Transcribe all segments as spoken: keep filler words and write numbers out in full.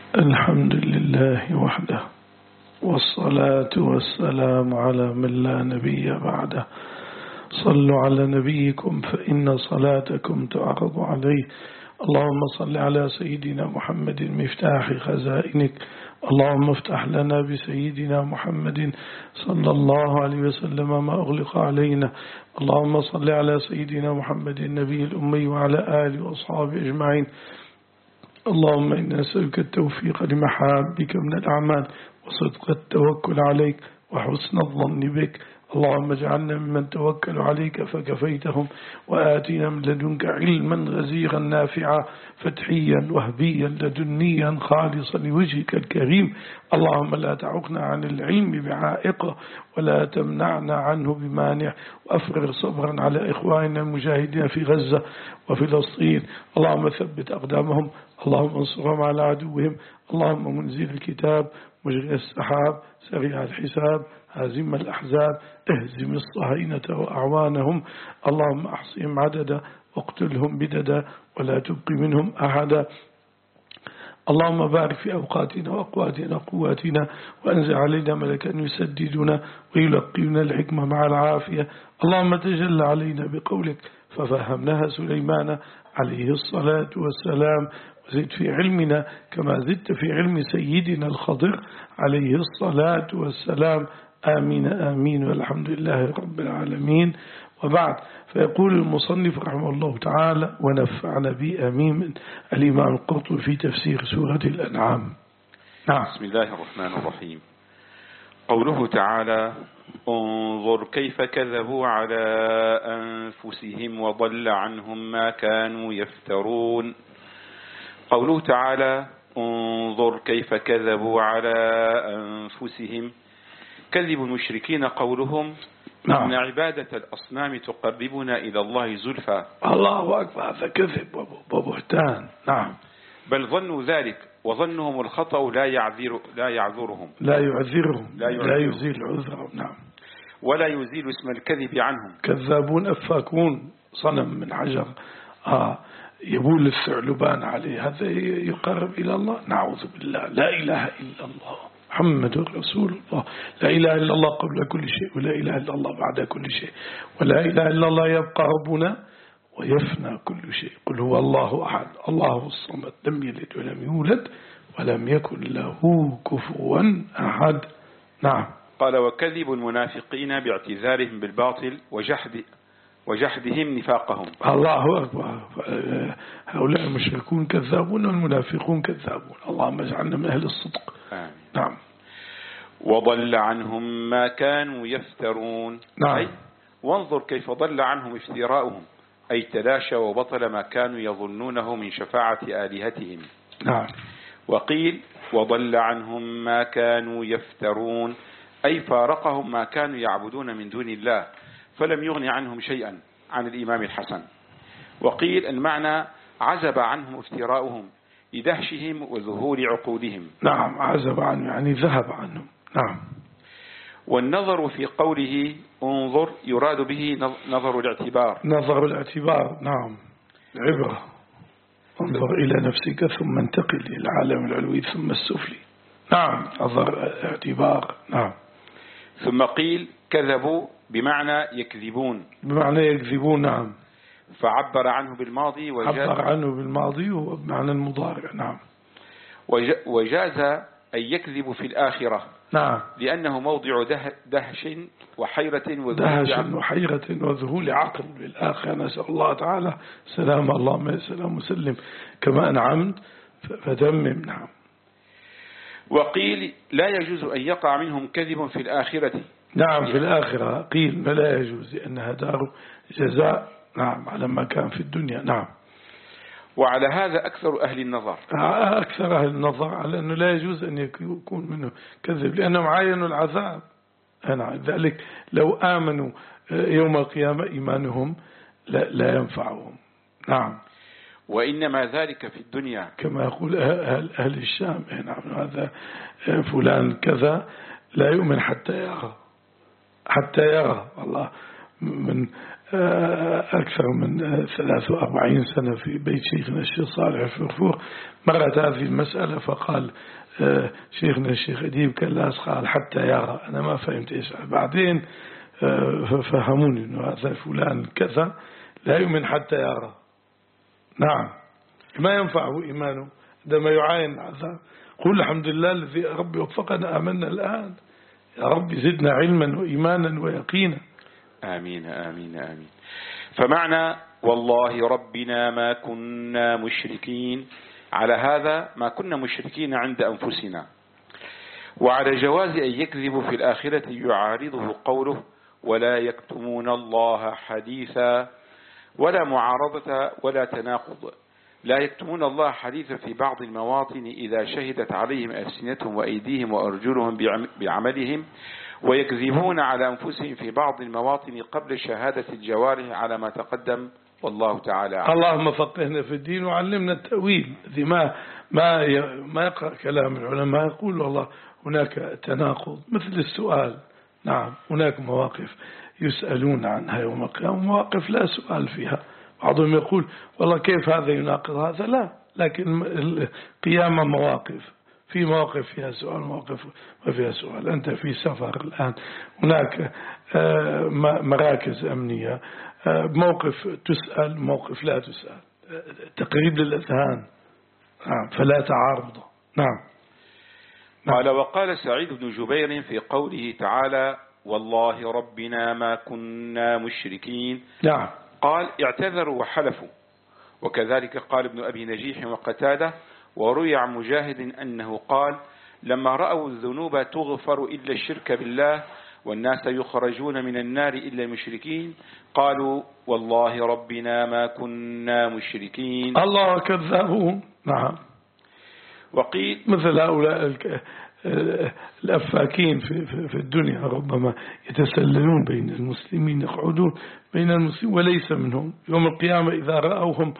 الحمد لله وحده، والصلاة والسلام على من لا نبي بعده. صلوا على نبيكم فإن صلاتكم تعرض عليه. اللهم صل على سيدنا محمد مفتاح خزائنك. اللهم افتح لنا بسيدنا محمد صلى الله عليه وسلم ما أغلق علينا. اللهم صل على سيدنا محمد النبي الأمي وعلى آله وأصحابه أجمعين. اللهم إنا نسألك التوفيق لمحابك من الأعمال وصدق التوكل عليك وحسن الظن بك. اللهم اجعلنا ممن توكل عليك فكفيتهم، وآتنا من لدنك علما غزيرا نافعا فتحيا وهبيا لدنيا خالصا لوجهك الكريم. اللهم لا تعقنا عن العلم بعائق ولا تمنعنا عنه بمانع، وأفرغ صبرا على إخواننا المجاهدين في غزة وفلسطين. اللهم ثبت أقدامهم، اللهم انصرهم على عدوهم. اللهم منزل الكتاب مجري السحاب سريع الحساب هازم الأحزاب اهزم الصهاينة وأعوانهم. اللهم أحصهم عددا واقتلهم بددا ولا تبقي منهم أحدا. اللهم بارك في أوقاتنا وأقواتنا وقواتنا، وأنزل علينا ملكا يسددنا ويلقينا الحكمة مع العافية. اللهم تجل علينا بقولك ففهمناها سليمان عليه الصلاة والسلام، وزد في علمنا كما زدت في علم سيدنا الخضر عليه الصلاة والسلام. آمين آمين والحمد لله رب العالمين. وبعد، فيقول المصنف رحمه الله تعالى ونفعنا به آمين الإمام القرطبي في تفسير سورة الأنعام. نعم. بسم الله الرحمن الرحيم. قوله تعالى انظر كيف كذبوا على أنفسهم وضل عنهم ما كانوا يفترون. قوله تعالى انظر كيف كذبوا على أنفسهم، كذب المشركين قولهم نعم. إن عبادة الأصنام تقربنا إلى الله زلفى. الله أكبر، هذا كذب وبهتان. نعم. بل ظنوا ذلك، وظنهم الخطأ لا يعذر لا يعذرهم لا يعذرهم لا, لا يزيل عذرهم. نعم. ولا يزيل اسم الكذب عنهم. كذابون أفاكون، صنم من حجر آه يبول الثعلبان عليه، هذا يقرب إلى الله؟ نعوذ بالله. لا إله إلا الله محمد رسول الله. لا إله إلا الله قبل كل شيء، ولا إله إلا الله بعد كل شيء، ولا إله إلا الله يبقى ربنا ويفنى كل شيء. قل هو الله أحد الله الصمد لم يلد ولم يولد ولم يكن له كفوا أحد. نعم. قال وكذب المنافقين باعتذارهم بالباطل وجحد وجحدهم نفاقهم. الله أكبر. هؤلاء المشركون كذابون والمنافقون كذابون. اللهم اجعلنا من أهل الصدق. آمين. نعم. وضل عنهم ما كانوا يفترون. نعم. أي وانظر كيف ضل عنهم افتراؤهم، أي تلاشى وبطل ما كانوا يظنونه من شفاعة آلهتهم. نعم. وقيل وضل عنهم ما كانوا يفترون، أي فارقهم ما كانوا يعبدون من دون الله، فلم يغن عنهم شيئا عن الإمام الحسن. وقيل المعنى عزب عنهم افتراؤهم لدهشهم وذهول عقولهم. نعم. عزب عنهم يعني ذهب عنهم. نعم. والنظر في قوله انظر يراد به نظر الاعتبار. نظر الاعتبار. نعم. عبرة. انظر إلى نفسك ثم انتقل إلى العالم العلوي ثم السفلي. نعم. نظر اعتبار. نعم. ثم قيل كذبوا بمعنى يكذبون. بمعنى يكذبون. نعم. فعبر عنه بالماضي وجاز عبر عنه بالماضي وبمعنى المضارع. نعم. وجاز أن يكذب في الآخرة. نعم. لأنه موضع ده دهش وحيرة دهش وحيرة وذهول عقل بالآخرة. نسأل الله تعالى سلام. اللهم سلام وسلم كما أنعمت فتمم. نعم. وقيل لا يجوز أن يقع منهم كذب في الآخرة. نعم. في الآخرة قيل ما لا يجوز لأنها دار جزاء. نعم. على ما كان في الدنيا. نعم. وعلى هذا أكثر أهل النظر أكثر أهل النظر على أنه لا يجوز أن يكون منه كذب لأنهم عاينوا العذاب. نعم. ذلك لو آمنوا يوم القيامة إيمانهم لا, لا ينفعهم. نعم. وإنما ذلك في الدنيا كما يقول أهل, أهل الشام. نعم. هذا فلان كذا لا يؤمن حتى يرى حتى يرى الله من أكثر من ثلاث وأربعين سنة في بيت شيخنا الشيخ صالح الفرفور، مرت هذه المسألة فقال شيخنا الشيخ أديب كلاس قال حتى يرى. أنا ما فهمت إيش. بعدين ففهموني أنه هذا فلان كذا لا يؤمن حتى يرى. نعم، ما ينفعه إيمانه عندما يعاين عذاب. قل الحمد لله الذي ربي وفقنا آمنا الآن. يا رب زدنا علما وإيمانا ويقينا. آمين آمين آمين. فمعنى والله ربنا ما كنا مشركين، على هذا ما كنا مشركين عند أنفسنا. وعلى جواز أن يكذب في الآخرة يعارضه قوله ولا يكتمون الله حديثا، ولا معارضة ولا تناقض. لا يكتمون الله حديثا في بعض المواطن إذا شهدت عليهم ألسنتهم وأيديهم وأرجلهم بعملهم، ويكذبون على أنفسهم في بعض المواطن قبل شهادة الجوارح على ما تقدم، والله تعالى عنه. اللهم فقهنا في الدين وعلمنا التأويل. ذي ما ما ما يقرأ كلام العلماء يقول والله هناك تناقض مثل السؤال. نعم، هناك مواقف يسألون عنها يوم القيامة، مواقف لا سؤال فيها. بعضهم يقول والله كيف هذا يناقض هذا، لا، لكن القيامة مواقف، في مواقف فيها سؤال، مواقف ما فيها سؤال. أنت في سفر الآن، هناك مراكز أمنية، موقف تسأل، موقف لا تسأل، تقريب للأذهان. نعم، فلا تعارض. نعم. قال وقال سعيد بن جبير في قوله تعالى والله ربنا ما كنا مشركين. نعم. قال اعتذروا وحلفوا. وكذلك قال ابن أبي نجيح وقتادة. وروي عن مجاهد أنه قال لما رأوا الذنوب تغفر إلا الشرك بالله والناس يخرجون من النار إلا المشركين قالوا والله ربنا ما كنا مشركين. الله كذابون. نعم. وقيل مثل هؤلاء الأفاكين في, في, في الدنيا ربما يتسللون بين المسلمين، يقعدون بين المسلمين وليس منهم. يوم القيامة إذا رأوهم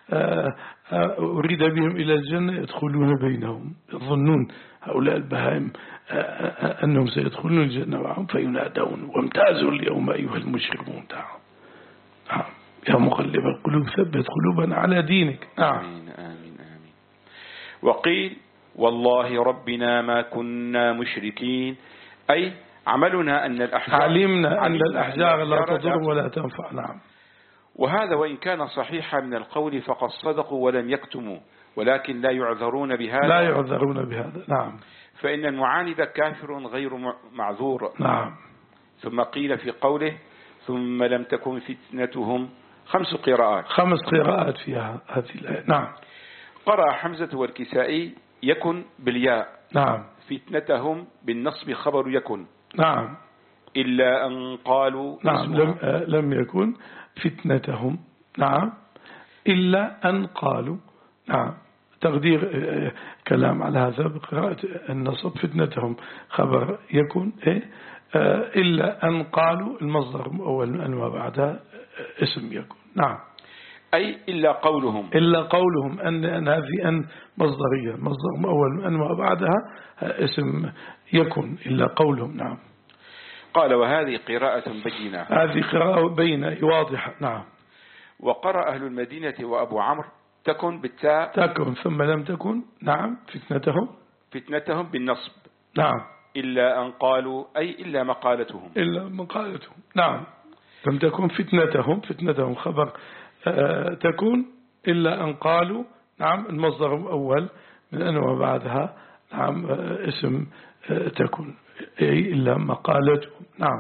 أريد بهم إلى الجنة يدخلون بينهم، يظنون هؤلاء البهائم أنهم سيدخلون الجنة معهم فينادون وامتازوا اليوم أيها المشركون. نعم. يا مقلب القلوب ثبت قلوبنا على دينك. نعم. آمين آمين آمين. وقيل والله ربنا ما كنا مشركين، أي عملنا أن الأحجار علمنا أن الأحجار لا تضر ولا تنفع. نعم. وهذا وإن كان صحيحا من القول فقد صدقوا ولم يكتموا، ولكن لا يعذرون بهذا. لا يعذرون بهذا. نعم. فإن المعاند كافر غير معذور. نعم. ثم قيل في قوله ثم لم تكن فتنتهم خمس قراءات. خمس قراءات فيها هذه الآية. نعم. قرأ حمزة والكسائي يكن بالياء. نعم. فتنتهم بالنصب خبر يكن. نعم. إلا أن قالوا. نعم. لم, لم يكن فتنتهم. نعم. إلا أن قالوا. نعم. تقدير كلام على هذا بقراءة النصب فتنتهم خبر يكن إيه؟ إلا أن قالوا المصدر أول أن ما بعدها اسم يكن. نعم. أي إلا قولهم. إلا قولهم أن, أن هذه أن مصدرية، مصدر أول أن ما بعدها اسم يكن إلا قولهم. نعم. قال وهذه قراءة بينة. هذه قراءة بينة واضحة. نعم. وقرأ أهل المدينة وأبو عمرو تكن بالتاء. تكن ثم لم تكن. نعم. فتنتهم. فتنتهم بالنصب. نعم. إلا أن قالوا أي إلا مقالتهم. إلا مقالتهم. نعم. لم تكن فتنتهم. فتنتهم خبر آه تكون إلا أن قالوا. نعم. المصدر الأول من أن وبعدها. نعم. آه اسم آه تكون أي إلا مقالتهم. نعم.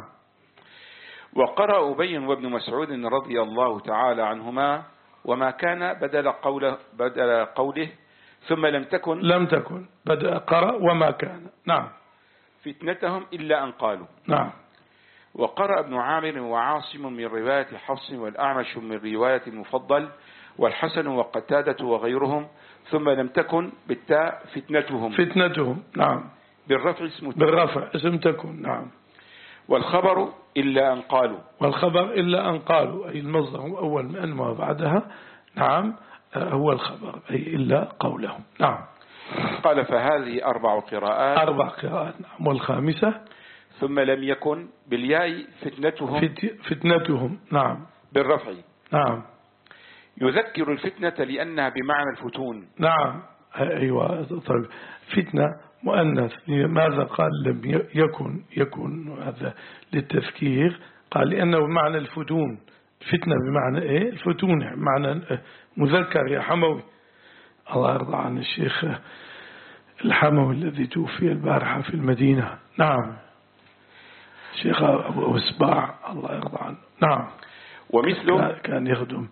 وقرأ أبي وابن مسعود رضي الله تعالى عنهما وما كان بدل قوله, بدل قوله ثم لم تكن. لم تكن بدأ قرأ وما كان. نعم. فتنتهم إلا أن قالوا. نعم. وقرأ ابن عامر وعاصم من رواية حفص والأعمش من رواية المفضل والحسن وقتادة وغيرهم ثم لم تكن بالتاء فتنتهم. فتنتهم. نعم. بالرفع اسم تكن. بالرفع اسم تكن. نعم. والخبر إلا أن قالوا. والخبر إلا أن قالوا أي المصدر الأول من أن ما بعدها. نعم. هو الخبر أي إلا قولهم. نعم. قال فهذه أربع قراءات. أربع قراءات. نعم. والخامسة ثم لم يكن بالياء فتنتهم. فت... فتنتهم. نعم. بالرفع. نعم. يذكر الفتنة لأنها بمعنى الفتون. نعم أيوة. طيب فتنة مؤنث، لماذا قال لم يكن يكن هذا للتذكير؟ قال لأنه بمعنى الفتون. فتنة بمعنى إيه؟ الفتون معنى مذكر يا حموي. الله يرضى عن الشيخ الحموي الذي توفي البارحة في المدينة. نعم الشيخ أبو إسباع الله يرضى عنه. نعم. ومثله كان يخدم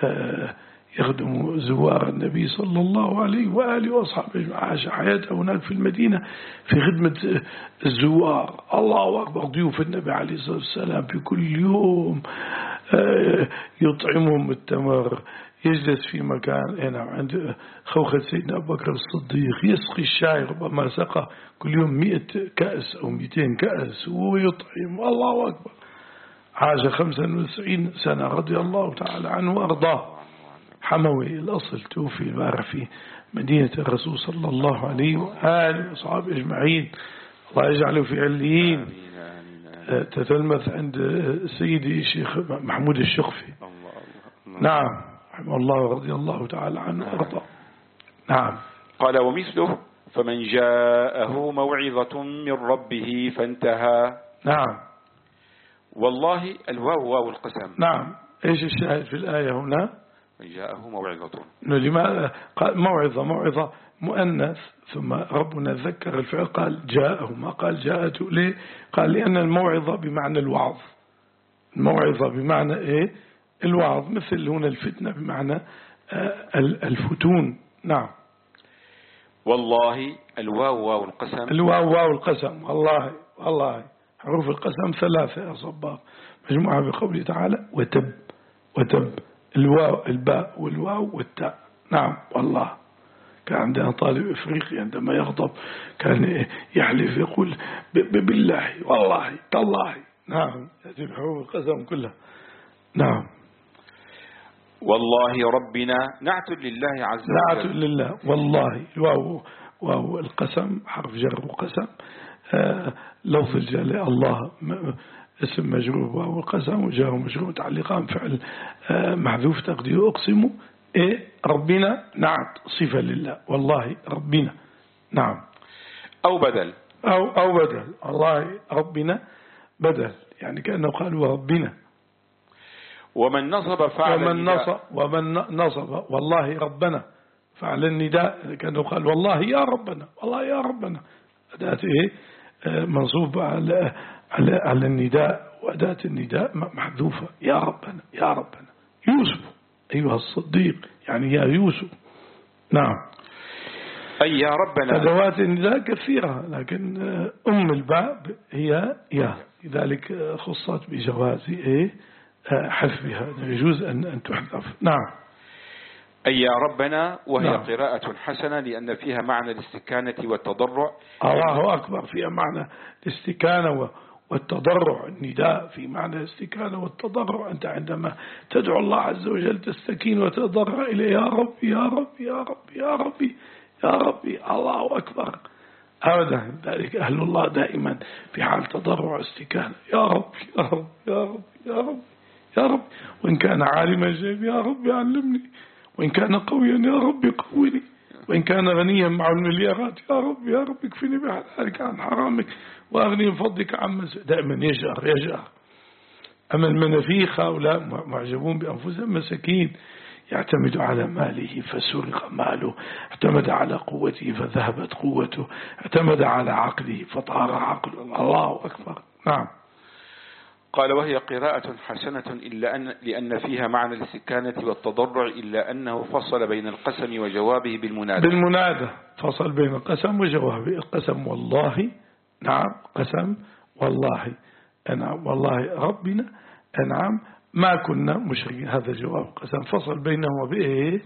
يخدم زوار النبي صلى الله عليه وآله وأصحابه، عاش حياته هناك في المدينة في خدمة الزوار. الله أكبر. ضيوف النبي عليه الصلاة والسلام في كل يوم يطعمهم التمر، يجلس في مكان هنا عند خوخة سيدنا أبو بكر الصديق، يسقي الشاي، ربما سقى كل يوم مئة كأس أو مئتين كأس ويطعم. الله أكبر. عاش خمسا وتسعين سنة رضي الله تعالى عنه وأرضاه. حموي الأصل توفي البارح في مدينة الرسول صلى الله عليه وآله وصحابه أجمعين. الله يجعله في عليين. تتلمذ عند سيدي الشيخ محمود الشخفي. نعم رحمه الله رضي الله تعالى عنه وأرضاه. نعم. قال ومثله فمن جاءه موعظة من ربه فانتهى. نعم. والله الواو واو القسم. نعم. إيش الشاهد في الآية هنا؟ من جاءه موعظة. لماذا قال موعظة؟ موعظة مؤنث، ثم ربنا ذكر الفعل قال جاءه، ما قال جاءته. ليه؟ قال لأن الموعظة بمعنى الوعظ. الموعظة بمعنى إيه؟ الوعظ. مثل هنا الفتنة بمعنى الفتون. نعم. والله الواو واو القسم. الواو واو القسم. والله والله حروف القسم ثلاثة يا صباغ، مجموعة بقوله تعالى وتب. وتب الواو الباء والواو والتاء. نعم. والله كان عندنا طالب إفريقي عندما يغضب كان يحلف يقول بالله والله تالله. نعم. هذه حروف القسم كلها. نعم. والله ربنا نعت لله عز وجل. نعت لله. والله الواو واو القسم حرف جر وقسم. آه لفظ الجلالة الله اسم مجرور واو القسم وجاءه مجرور متعلقان فعل آه محذوف تقديره أقسم إيه ربنا نعت صفة لله. والله ربنا. نعم. أو بدل أو أو بدل. الله ربنا بدل، يعني كأنه قالوا ربنا. ومن نصب فعل ومن نصب ومن نصب والله ربنا فعل النداء كأنه قال والله يا ربنا. والله يا ربنا أداة إيه منصوب على على على النداء، وأداة النداء محذوفة يا ربنا يا ربنا. يوسف أيها الصديق يعني يا يوسف. نعم. أي يا ربنا. أدوات النداء كثيرة لكن أم الباب هي يا، لذلك خصت بجواز إيه حذفها، يجوز أن أن تحذف. نعم. أي يا ربنا. وهي نعم. قراءة حسنة لأن فيها معنى الاستكانة والتضرع. الله أكبر. فيها معنى الاستكانة والتضرع. النداء في معنى الاستكانة والتضرع. أنت عندما تدعو الله عز وجل تستكين وتضرع إليه يا ربي يا ربي يا ربي يا ربي يا ربي. الله أكبر. أبدا. ذلك أهل الله دائما في حال تضرع واستكانة يا ربي يا ربي يا ربي يا ربي يا رب. وإن كان عالما جيد يا رب علمني، وإن كان قويا يا رب قويني، وإن كان غنيا مع المليارات يا رب يا رب اكفني بحلالك عن حرامك وأغني من فضلك عما. دائما يجأر يجأر. أما المنافيخ هؤلاء معجبون بأنفسهم مساكين، يعتمد على ماله فسرق ماله، اعتمد على قوته فذهبت قوته، اعتمد على عقله فطار عقله. الله أكبر. نعم. قال وهي قراءة حسنة إلا أن لأن فيها معنى الاستكانة والتضرع، إلا أنه فصل بين القسم وجوابه بالمنادى. بالمنادى فصل بين القسم وجوابه. القسم والله. نعم. قسم والله. نعم. والله ربنا. نعم. ما كنا مشركين. هذا جواب قسم. فصل بينه وبإيه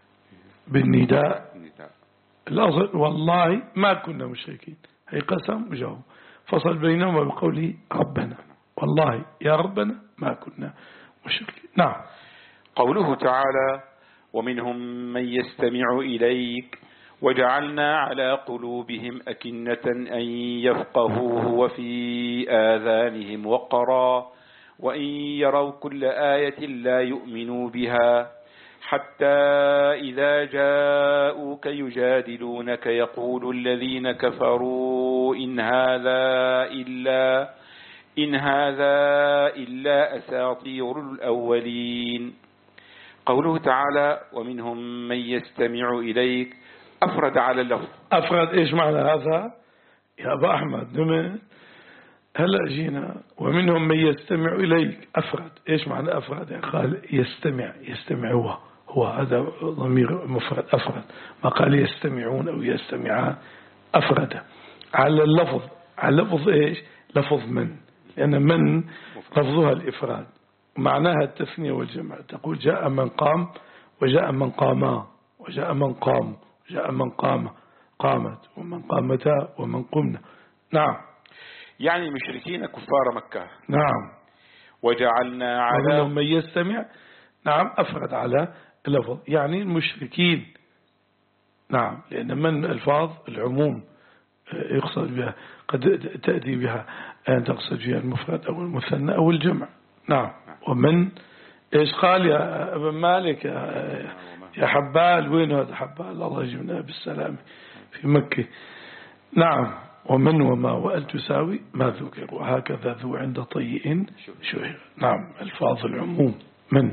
بالنداء. الأصل والله ما كنا مشركين، هي قسم وجواب. فصل بينهما بقوله ربنا. والله يا ربنا ما كنا مشركين. نعم. قوله تعالى ومنهم من يستمع إليك وجعلنا على قلوبهم أكنة أن يفقهوه وفي آذانهم وقرا وإن يروا كل آية لا يؤمنوا بها حتى إذا جاءوك يجادلونك يقول الذين كفروا إن هذا إلا إن هذا إلا أساطير الأولين. قوله تعالى ومنهم من يستمع إليك أفرد على اللفظ. أفرد إيش معنى هذا يا أبا أحمد؟ هلأ جينا ومنهم من يستمع إليك أفرد إيش معنى أفرد؟ يعني قال يستمع يستمع هو هو هذا ضمير مفرد أفرد، ما قال يستمعون أو يستمعان، أفرد على اللفظ. على لفظ إيش؟ لفظ من، لأن من لفظها الإفراد معناها التثنية والجمع. تقول جاء من قام وجاء من قاما وجاء من قام وجاء من قام قامت ومن قامتا ومن قمنا. نعم يعني المشركين كفار مكة. نعم وجعلنا على من يستمع. نعم أفرد على اللفظ يعني المشركين. نعم لأن من ألفاظ العموم يقصد بها، قد تأتي بها أن تقصد بها المفرد أو المثنى أو الجمع. نعم ومن إيش قال يا ابن مالك يا, يا حبال؟ وين هذا حبال؟ الله يجبنا بالسلام في مكة. نعم ومن وما وأل تساوي ما ذكر وهكذا ذو عند طيء شهر. نعم ألفاظ العموم من.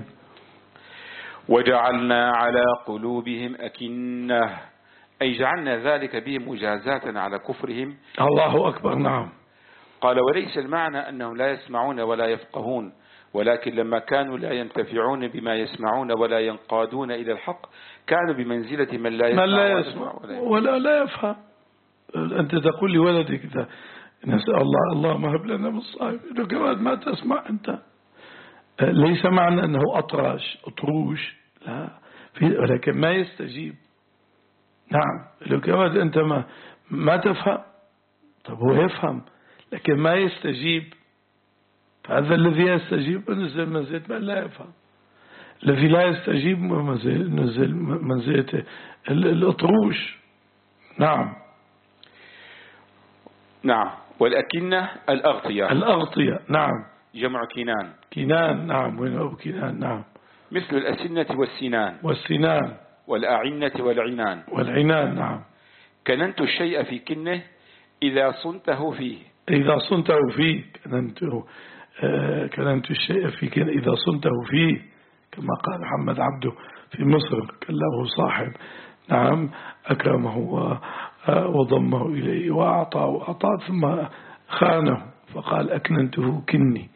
وجعلنا على قلوبهم أكنة أي جعلنا ذلك بهم مجازاة على كفرهم. الله أكبر. نعم قال وليس المعنى أنهم لا يسمعون ولا يفقهون، ولكن لما كانوا لا ينتفعون بما يسمعون ولا ينقادون إلى الحق كانوا بمنزلة من لا يسمع, من لا يسمع ولا, ولا لا يفهم. أنت تقول لولدك إذا نسأل الله الله ما هب لنا بالصائب إذا كمان ما تسمع أنت، ليس معنى أنه أطرش أطروش لا، ولكن ما يستجيب. نعم لو كمان أنت ما ما تفهم، طب هو يفهم لكن ما يستجيب، فهذا الذي يستجيب نزل منزلة من لا يفهم، الذي لا يستجيب نزل منزلة الأطروش. نعم نعم والأكنة الأغطية. الأغطية نعم جمع كنان. كنان نعم وين أبو كنان. نعم مثل الأسنة والسنان. والسنان والأعنة والعنان. والعنان. نعم كننت الشيء في كنه إذا صنته فيه. إذا صنته فيه كننته آه كننت الشيء في كنه إذا صنته فيه، كما قال محمد عبده في مصر كان له صاحب نعم أكرمه وضمه إليه وأعطى وأعطى ثم خانه فقال أكننته كني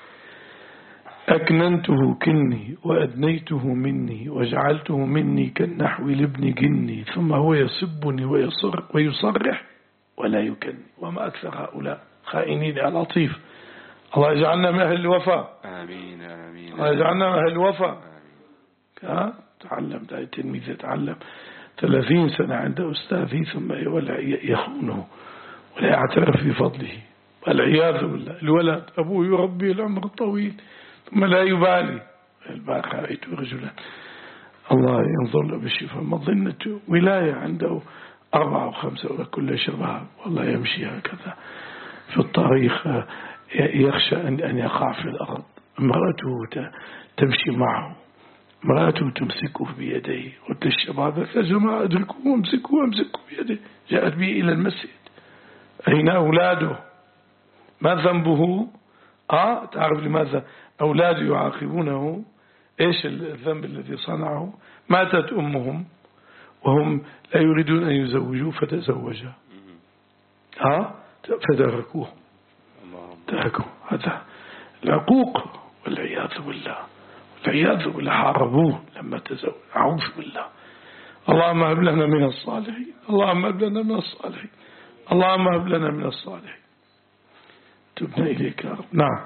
أكننته كني وأدنيته مني وجعلته مني كالنحو لابن جني ثم هو يسبني ويصر ويصرح ولا يكني. وما أكثر هؤلاء خائنين يا لطيف. الله يجعلنا من أهل الوفاء. آمين آمين. الله يجعلنا من أهل الوفاء. تعلم تلميذ يتعلم ثلاثين سنة عند أستاذي ثم ولا يخونه ولا يعترف بفضله والعياذ بالله. الولد أبوه يربي العمر الطويل ثم لا يبالي. البارحة رأيت رجلا الله ينظر له بالشفاء مظنة ولاية عنده أربعة وخمسة ولا كل شباب والله يمشي هكذا في الطريق يخشى أن يقع في الأرض. امرأته تمشي معه، امرأته تمسكه بيديه. قلت للشباب يا جماعة ادركوه امسكوه امسكوه بيديه. جاءت به إلى المسجد. أين أولاده؟ ما ذنبه؟ آه تعرف لماذا أولاده يعاقبونه؟ إيش الذنب الذي صنعه؟ ماتت أمهم وهم لا يريدون أن يزوجوا فتزوجا آه فتركوه تركوا. هذا العقوق والعياذ بالله والعياذ بالله. حاربوه لما تزوج. أعوذ بالله. اللهم هب لنا من الصالحين اللهم هب لنا من الصالحين اللهم هب لنا من الصالحين تبنا إليك يا رب. نعم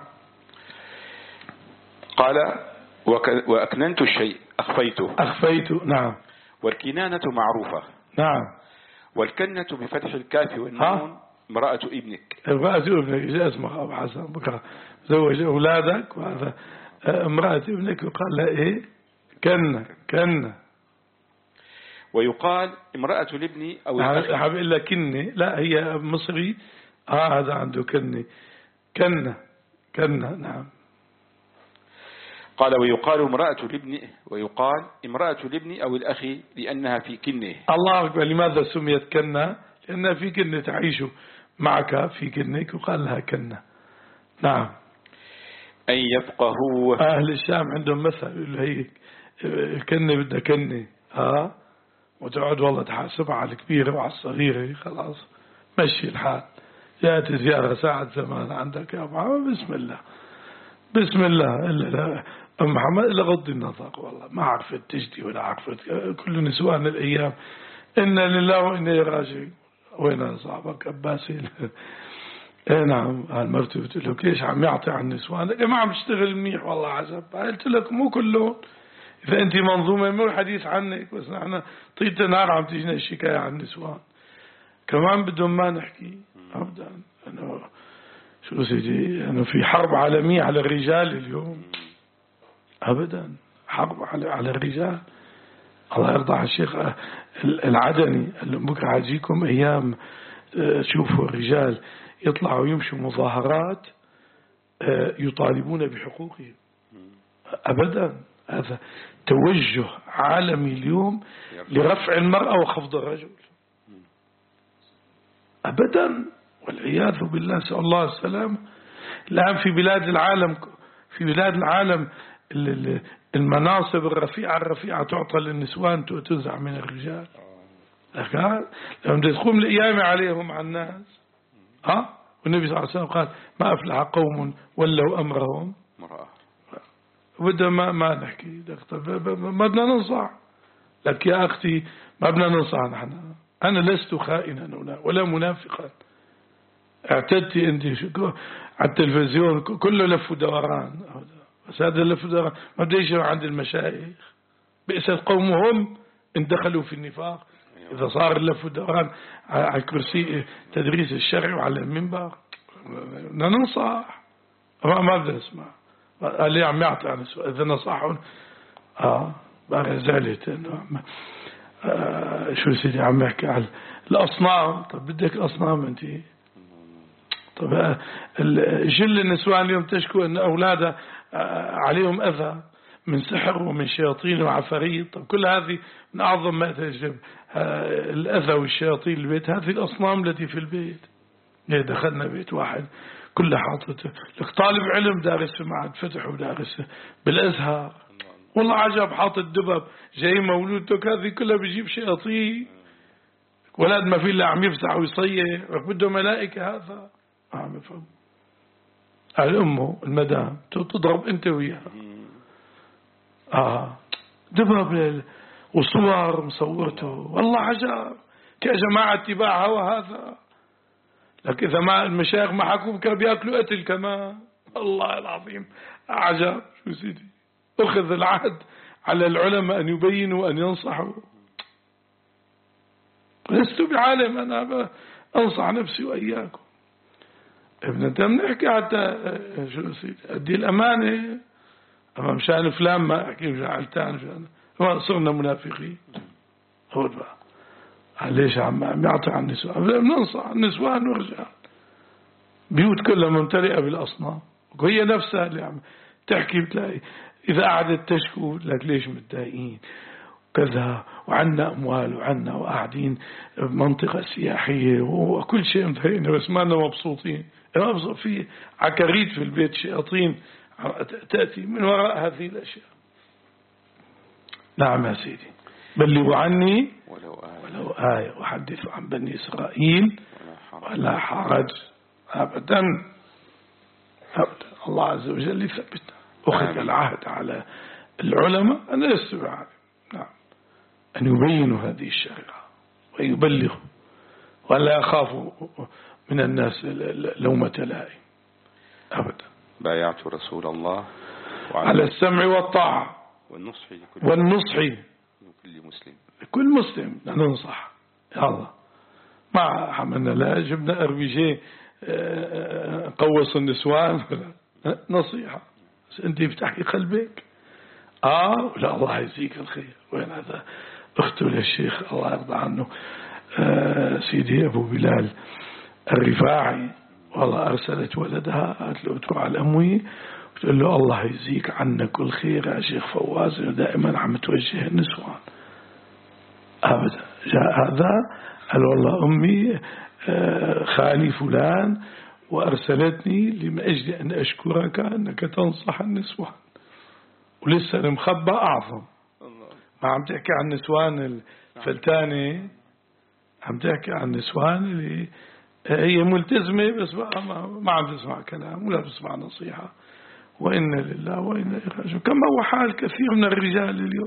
قال وأكننت الشيء أخفيته. أخفيته. نعم والكنانة معروفة. نعم والكنة بفتح الكاف والنون امرأة ابنك. امرأة ابنك جاء اسمها أبو حسن بكرة زوج أولادك وهذا امرأة ابنك يقال لها إيه كنة كنة. ويقال امرأة الابن أو حاب إلا كنة لا هي مصري آه هذا عنده كنة كنة كنة. نعم قال ويقال امرأة الابن ويقال امرأة الابن أو الأخ لأنها في كنه. الله أكبر. لماذا سميت كنة؟ لأنها في كنة تعيش معك في كنك وقال لها كنة. نعم. أن يفقهوا. أهل الشام عندهم مثل اللي هي الكنة بدها كنة ها وتقعد والله تحاسبها على الكبيرة وعلى الصغيرة خلاص مشي الحال. جاءت زيارة ساعة زمان عندك يا أبو محمد بسم الله بسم الله إلا أم محمد إلا غض النظر والله ما عرفت تجدي ولا عرفت كل نسوان الأيام إنا لله وإنا إليه راجعون. وين صاحبك عباسي؟ ايه نعم. المرتبة قلت له ليش عم يعطي عن النسوان؟ إيه ما عم يشتغل منيح والله عجب. قلت لك مو كلهم. إذا أنت منظومة مو حديث عنك بس نحن طيلة النهار عم تجينا الشكاية عن النسوان كمان بدهم ما نحكي أبدا. أنا شو سيدي أنه في حرب عالمية على الرجال اليوم أبدا. حرب على على الرجال. الله يرضى على الشيخ العدني قال لهم بكرة عاجيكم أيام تشوفوا الرجال يطلعوا يمشوا مظاهرات يطالبون بحقوقهم. أبدا. هذا توجه عالمي اليوم لرفع المرأة وخفض الرجل أبدا والعياذ بالله. نسأل الله السلام. الآن في بلاد العالم في بلاد العالم المناصب الرفيعة الرفيعة تعطى للنسوان تنزع من الرجال. لما تقوم القيامة عليهم على الناس ها. والنبي صلى الله عليه وسلم قال ما أفلح قوم ولوا أمرهم وبدأ ما ما نحكي ما بدنا ننصح لك يا أختي ما بدنا ننصح نحن. أنا لست خائنا ولا منافقا. اعتدتي أنت على التلفزيون كله لف ودوران بس هذا اللف ودوران ما بده يجي عند المشايخ. بئس القوم هم إن دخلوا في النفاق. إذا صار اللف ودوران على الكرسي تدريس الشرع وعلى المنبر ننصح ما بدنا نسمع. قال لي عم يعطي عن السؤال إذا نصحهم آه بقى زعلت إنه آه شو سيدي عم يحكي على الأصنام. طب بدك أصنام أنت؟ طب جل النسوان اليوم تشكو أن أولادها آه عليهم أذى من سحر ومن شياطين وعفاريت. طب كل هذه من أعظم ما تجلب آه الأذى والشياطين البيت هذه الأصنام التي في البيت. دخلنا بيت واحد كله حاطته لك طالب علم دارس في معهد فتح ودارس بالأزهر والله عجب حاطط دبب جاي مولودتك هذه كلها بيجيب شياطين ولاد ما في إلا عم يفزع ويصيح بده ملائكة. هذا عم يفهم الأمه المدام تضرب أنت وياها آه دبب وصور مصورته والله عجب كجماعة اتباع هوا هذا. لكن إذا ما المشايخ ما حكوا كانوا بياكلوا قتل كمان. الله العظيم عجب. شو سيدي أخذ العهد على العلماء أن يبينوا وأن ينصحوا. لست بعالم أنا أنصح نفسي وإياكم. ابن أنت بنحكي حتى شو سيدي أدي الأمانة أما مشان فلان ما أحكي مشان صرنا منافقين. هو بقى ليش عم يعطي عن النسوان؟ بننصح النسوان ورجال بيوت كلها ممتلئة بالأصنام وهي نفسها اللي عم تحكي بتلاقي إذا قعدت تشكو لك ليش متضايقين كذا وعنا أموال وعنا وقاعدين بمنطقة سياحية وكل شيء متهيئنا بس ما لنا مبسوطين. مبسوط في عكريت في البيت شياطين تأتي من وراء هذه الأشياء. نعم يا سيدي بلغوا عني ولو آية, ولو آية وحدثوا عن بني إسرائيل ولا حرج أبدا أبدا. الله عز وجل يثبتنا. أخذ العهد على العلماء أنا لست بعالم نعم أن يبينوا هذه الشريعة ويبلغوا ولا يخافوا من الناس لومة لائم أبدا. بايعت رسول الله على السمع والطاعة والنصح لكل والنصح لكل مسلم كل مسلم ننصح يا الله ما عملنا لا جبنا أربيجي قوص النسوان نصيحة بس أنت بتحكي قلبك آه لا الله يجزيك الخير. وين هذا أخته للشيخ الله يرضى عنه آه سيدي أبو بلال الرفاعي والله أرسلت ولدها قالت له تروح على الأموي قلت له الله يجزيك عنا كل خير يا شيخ فواز، دائما عم توجه النسوان. أبدا جاء هذا قال والله أمي خالي فلان وأرسلتني لأجل أن أشكرك أنك تنصح النسوان، ولسه المخبى أعظم. ما عم تحكي عن النسوان الفلتانة، عم تحكي عن النسوان اللي هي ملتزمة بس ما عم تسمع كلام ولا تسمع نصيحة. وإنا لله وإنا إليه راجعون. كما هو حال كثير من الرجال اليوم،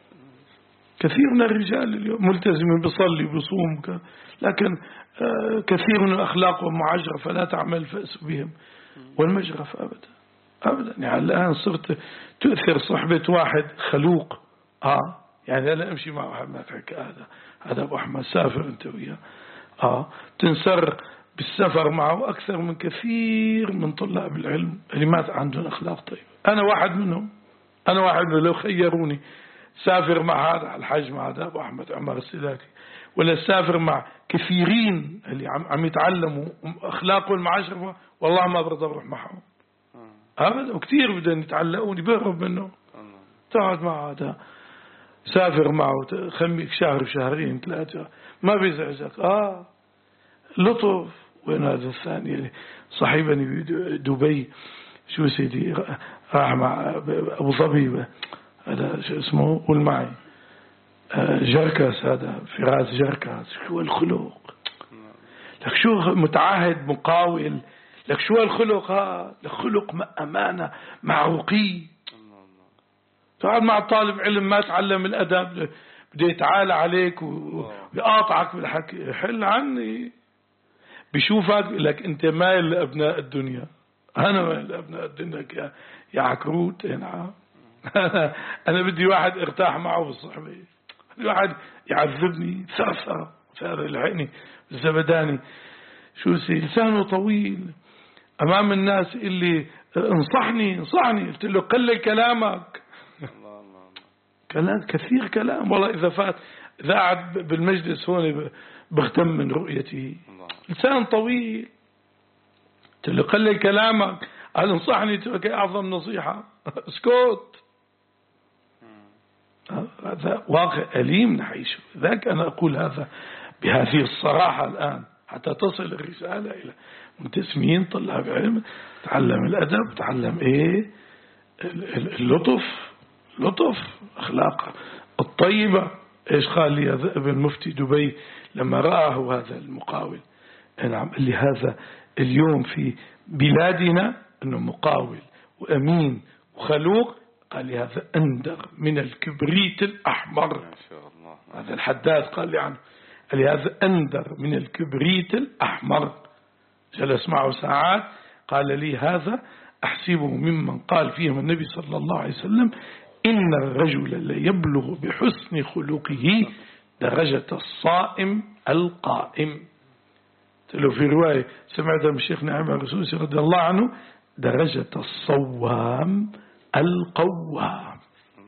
كثير من الرجال اليوم ملتزم بيصلي بيصوم، لكن كثير من الأخلاق ومعجرفة لا تعمل فأس بهم والمجرف أبدا أبدا. يعني الآن صرت تؤثر صحبة واحد خلوق آه يعني لا أمشي مع واحد ما تحكي هذا هذا أبو أحمد سافر أنت وياه آه تنسر بالسفر معه أكثر من كثير من طلاب العلم اللي ما عندهم أخلاق طيبة. أنا واحد منهم، أنا واحد منهم. لو خيروني سافر مع هذا الحج مع هذا أبو أحمد عمر السلاكي، ولا سافر مع كثيرين اللي عم عم يتعلموا أخلاق والمعاشرة، والله ما برضى أروح معهم أبدا. وكثير بدهم يتعلقوني بهرب منهم. تقعد مع هذا سافر معه خميك شهر شهرين ثلاثة ما بيزعجك آه لطف. وين هذا الثاني صاحبني بدبي شو سيدي راح مع أبو ظبي هذا شو اسمه قول معي جركس، هذا فراس جركس. شو الخلق لك، شو متعاهد مقاول لك، شو الخلق هذا خلق أمانة مع رقي. تقعد مع طالب علم ما تعلم الأدب بده يتعالى عليك ويقاطعك بالحكي، حل عني. بشوفك لك أنت مايل لأبناء الدنيا، أنا مايل لأبناء الدنيا يا يا عكروت. نعم أنا بدي واحد ارتاح معه بالصحبة، بدي واحد يعذبني ثرثرة ثار العيني الزبداني شو سي لسانه طويل أمام الناس اللي انصحني انصحني. قلت له قلل كلامك. كلام كثير كلام والله. إذا فات إذا قعد بالمجلس هون بختم من رؤيته. لسان طويل. قلت له قلل كلامك. قال انصحني ترك أعظم نصيحة اسكت. هذا واقع أليم نعيشه. ذاك أنا أقول هذا بهذه الصراحة الآن حتى تصل الرسالة إلى منتسمين طلاب علم. تعلم الأدب، تعلم إيه اللطف، لطف أخلاق الطيبة. إيش قال لي ابن مفتي دبي لما رآه هذا المقاول؟ نعم اللي هذا اليوم في بلادنا أنه مقاول وأمين وخلوق. قال لي هذا أندر من الكبريت الأحمر. ما شاء الله. هذا الحداد قال لي عنه، قال لي هذا أندر من الكبريت الأحمر. جلس معه ساعات قال لي هذا أحسبه ممن قال فيهم النبي صلى الله عليه وسلم إن الرجل لا يبلغ بحسن خلقه درجة الصائم القائم. له في رواية سمعتها من الشيخ نعيم الرسوسي رضي الله عنه درجة الصوام القوام.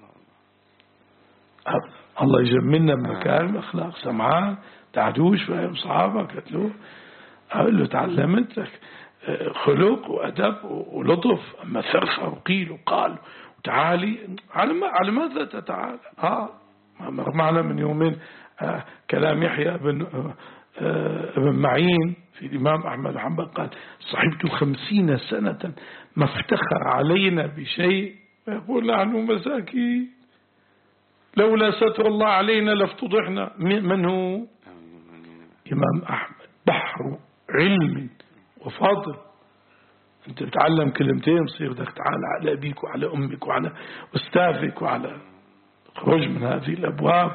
الله يجملنا بمكارم أخلاق. سمعان تعدوش فاهم صحابك قلت له أقول له تعلمت خلق وأدب ولطف. أما ثرثر وقيل وقال وتعالي على ما على ماذا تتعالى؟ آه مر معنا من يومين آه كلام يحيى بن آه ابن معين في الإمام أحمد حنبل قال صحبت خمسين سنة ما افتخر علينا بشيء يقول نحن مساكين لولا ستر الله علينا لافتضحنا. من هو؟ إمام أحمد بحر علم وفضل. أنت بتعلم كلمتين صير بدك تعالى على أبيك وعلى أمك وعلى أستاذك وعلى خرج من هذه الأبواب.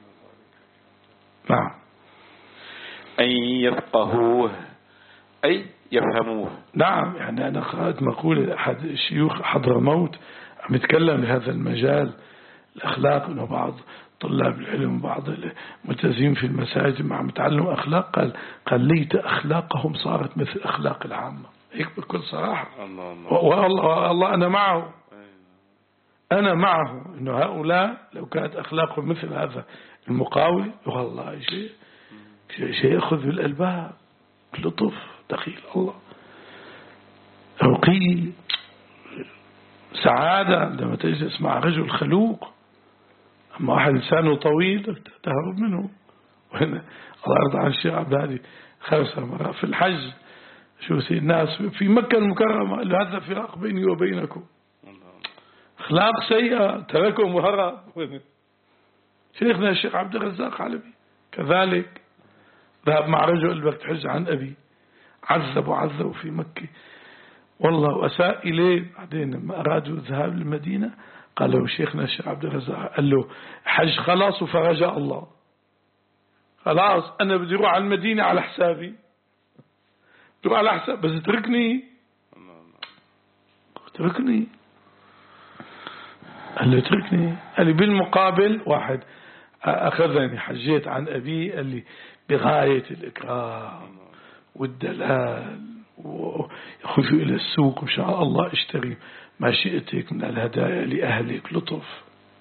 نعم. أن يفقهوه أي يفهموه. نعم يعني أنا قرأت مقولة أحد الشيوخ حضرموت عم يتكلم بهذا المجال الأخلاق أنه بعض طلاب العلم وبعض الملتزمين في المساجد مع متعلم أخلاق قال قال ليت أخلاقهم صارت مثل أخلاق العامة. هيك بكل صراحة. الله الله. والله الله أنا معه أنا معه إنه هؤلاء لو كانت أخلاقهم مثل هذا المقاول والله شيء شيء يأخذ بالألباب لطف دخيل الله رقي سعادة عندما تجلس مع رجل خلوق. أما واحد لسانه طويل تهرب منه. وهنا الله يرضى عن الشيخ عبد الهادي خمسة مرات في الحج، شو سي الناس في مكة المكرمة قال له هذا فراق بيني وبينكم، أخلاق سيئة، تركهم وهرب. شيخنا الشيخ عبد الرزاق علوي كذلك ذهب مع رجل وقت حج عن أبي، عذب وعذب في مكة والله وأساء إليه. بعدين لما أرادوا الذهاب للمدينة قال له شيخنا الشيخ عبد الرزاق قال له حج خلاص وفرجاء الله، خلاص أنا بدي أروح على المدينة على حسابي، بدي أروح على حساب، بس اتركني اتركني. قال له اتركني. قال لي بالمقابل واحد أخذني حجيت عن أبي قال لي بغاية الإكرام والدلال، ويخذوا إلى السوق إن شاء الله اشتري ما شئتك من الهدايا لأهلك، لطف.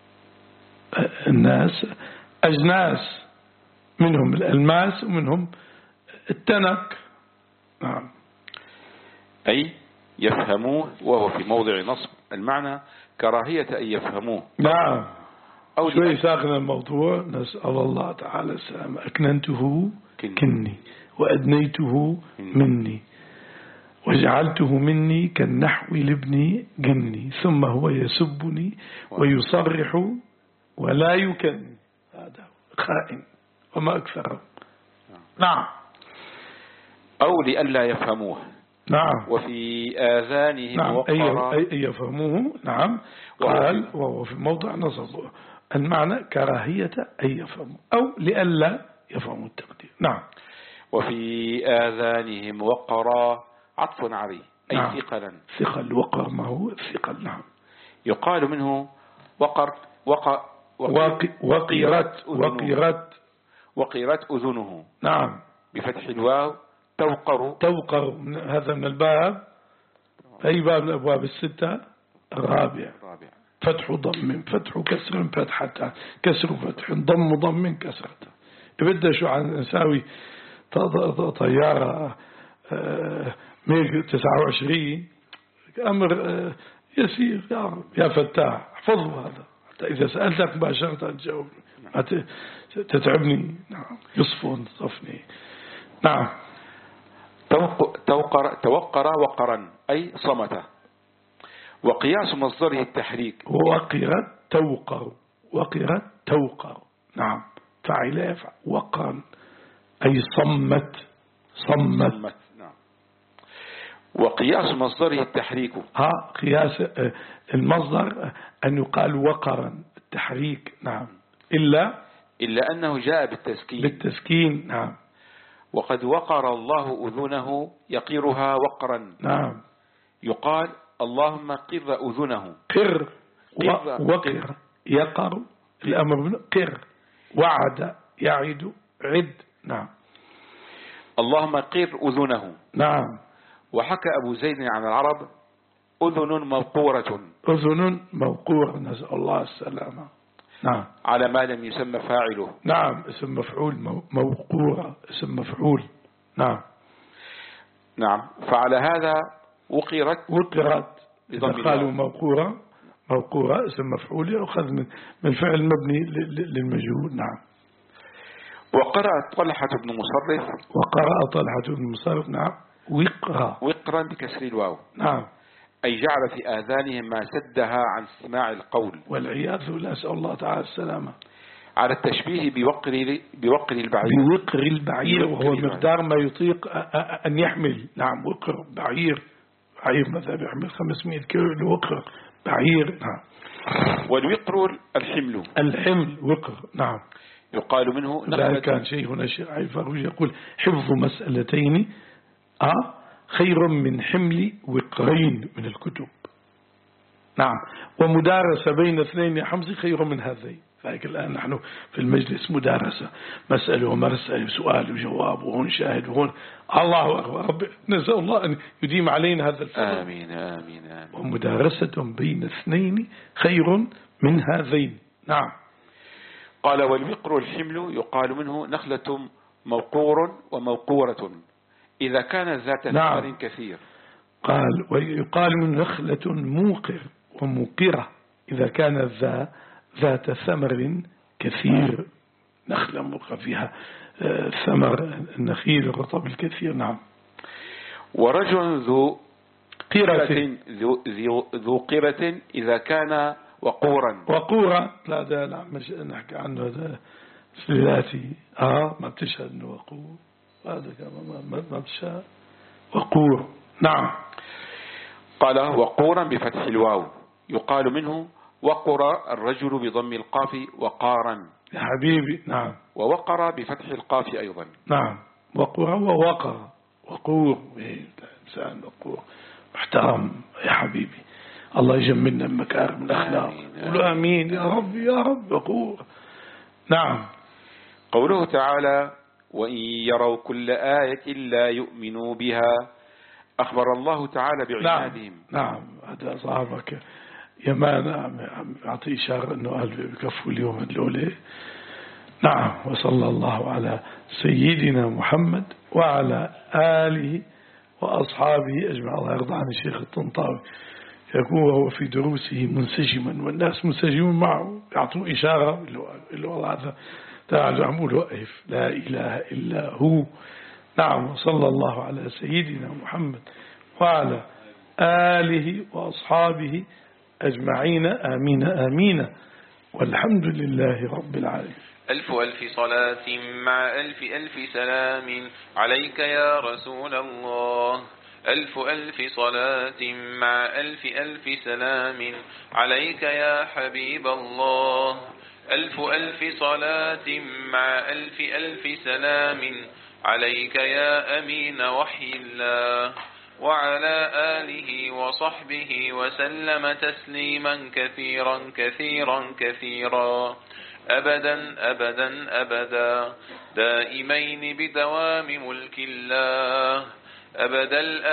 الناس أجناس، منهم الألماس ومنهم التنك. نعم. أي يفهموه، وهو في موضع نصب المعنى كراهية أن يفهموه. نعم. أو شوي ساقنا الموضوع، نسأل الله تعالى السلامة. أكننته كني وأدنيته مني وجعلته مني كالنحو لابني جني، ثم هو يسبني ويصرح ولا يكني. هذا خائن وما أكثره. نعم. أو لئلا يفهموه. نعم. وفي آذانهم نعم. وقرا. أي يفهموه. نعم. قال وهو في موضع نصب المعنى كراهية أن يفهموا أو لئلا يفهموا التقدير. نعم. وفي آذانهم وقرا عطف عليه أي نعم. ثقلا. ثقل. وقر ما هو ثقل. نعم. يقال منه وقر وق وقرت وقرت وقرت أذنه. نعم. بفتح الواو توقر. توقر هذا من الباب، أي باب من الأبواب الستة؟ الرابع. الرابع. فتح ضم فتح كسر فتحة كسر فتح ضم ضم كسرة. بدأ شو عن نساوي طيارة ميج تسعة وعشرين أمر يسير يا فتاح احفظوا هذا حتى إذا سألتك مباشرة تجاوب تتعبني. نعم. يصفون صفني. نعم. توقر توقر وقرا أي صمت. وقياس مصدره التحريك. وقرت توقر وقرت توقر. نعم. فعل يفعل. وقرا أي صمت صمت. صمت. نعم. وقياس مصدره التحريك. ها قياس المصدر أن يقال وقرا التحريك. نعم. إلا إلا أنه جاء بالتسكين. بالتسكين. نعم. وقد وقر الله أذنه يقرها وقرا. نعم. يقال اللهم قر أذنه. قر وقر يقر الأمر من قر. وعد يعد عد. نعم. اللهم قر أذنه. نعم. وحكى أبو زيد عن العرب أذن موقورة. أذن موقورة نسأل الله السلامة. نعم. على ما لم يسمى فاعله. نعم. اسم مفعول موقورة اسم مفعول. نعم. نعم. فعلى هذا وقرت. وقرت إذا قالوا موقورة موقورة اسم مفعول يأخذ من من فعل مبني للمجهول. نعم. وقرأ طلحة بن مصرف. وقرأ طلحة بن مصرف. نعم. وقرا وقرا بكسر الواو. نعم. أي جعل في آذانهم ما سدها عن استماع القول. والعياذ بالله نسأل الله تعالى السلامة. على التشبيه بوقر بوقر البعير. بوقر البعير وهو مقدار ما يطيق أن يحمل. نعم. وقر بعير بعير مثلا يحمل خمسمائة كيلو. وقر بعير. نعم. والوقر الحمل. الحمل وقر. نعم. يقال منه لا كان شيخنا الشيخ عيفر يقول حفظ مسألتين أه خير من حمل وقرين من الكتب. نعم. ومدارسة بين اثنين يا حمزي خير من هذين. فهيك الآن نحن في المجلس مدارسة مسألة ومرسألة سؤال وجواب وهون شاهد وهون الله أكبر. رب نسأل الله أن يديم علينا هذا الفضل. آمين آمين آمين. ومدارسة بين اثنين خير من هذين. نعم. قال والوقر الحمل يقال منه نخلة موقور وموقورة إذا كانت ذات ثمر كثير. قال ويقال من نخلة موقر ومقرة إذا كانت ذا ذات ثمر كثير، نخلة ملقى فيها ثمر النخيل الرطب الكثير. نعم. ورجل ذو قرة ذو, ذو قرة إذا كان وقورا. وقورا لا ده لا مش نحكي عنه، هذا ذاتي اه ما بتشهد انه وقور، هذا كمان ما ما بتشهد وقور. نعم. قال وقورا بفتح الواو، يقال منه وقر الرجل بضم القاف وقارا يا حبيبي. نعم. ووقر بفتح القاف أيضا. نعم. وقر ووقر وقور، إنسان وقور محترم يا حبيبي. الله يجملنا بمكارم الأخلاق. قولوا آمين يا رب يا رب. وقور. نعم. قوله تعالى وإن يروا كل آية لا يؤمنوا بها، أخبر الله تعالى بعنادهم. نعم. نعم. هذا صاحبك يمان عم يعطي إشارة أنه قال بكفوا اليوم الأولى. نعم. وصلى الله على سيدنا محمد وعلى آله وأصحابه أجمع. الله يرضى عن الشيخ الطنطاوي، يكون وهو في دروسه منسجما والناس منسجمون معه، يعطوا إشارة اللي والله هذا تعالى عمول وقف لا إله إلا هو. نعم. وصلى الله على سيدنا محمد وعلى آله وأصحابه أجمعين. آمين آمين. والحمد لله رب العالمين. ألف ألف صلاة مع ألف ألف سلام عليك يا رسول الله. ألف ألف صلاة مع ألف ألف سلام عليك يا حبيب الله. ألف ألف صلاة مع ألف ألف سلام عليك يا أمين وحي الله، وعلى آله وصحبه وسلم تسليما كثيرا كثيرا كثيرا أبدا أبدا أبدا دائمين بدوام ملك الله، أبد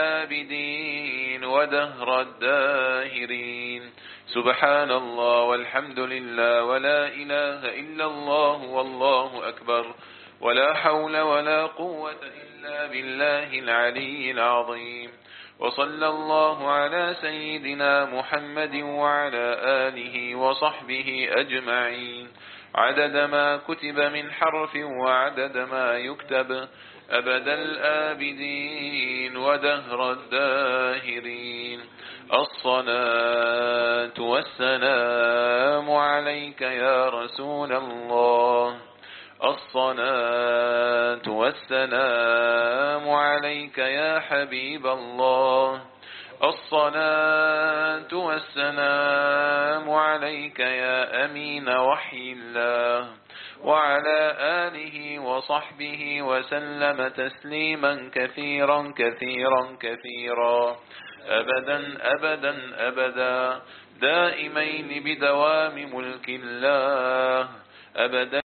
الآبدين ودهر الداهرين. سبحان الله والحمد لله ولا إله إلا الله والله أكبر، ولا حول ولا قوة إلا بالله العلي العظيم. وصلى الله على سيدنا محمد وعلى آله وصحبه أجمعين، عدد ما كتب من حرف وعدد ما يكتب، أبد الآبدين ودهر الداهرين. الصلاة والسلام عليك يا رسول الله. الصلاة والسلام عليك يا حبيب الله. الصلاة والسلام عليك يا أمين وحي الله، وعلى آله وصحبه وسلم تسليما كثيرا كثيرا كثيرا أبدا أبدا أبدا دائمين بدوام ملك الله أبدا.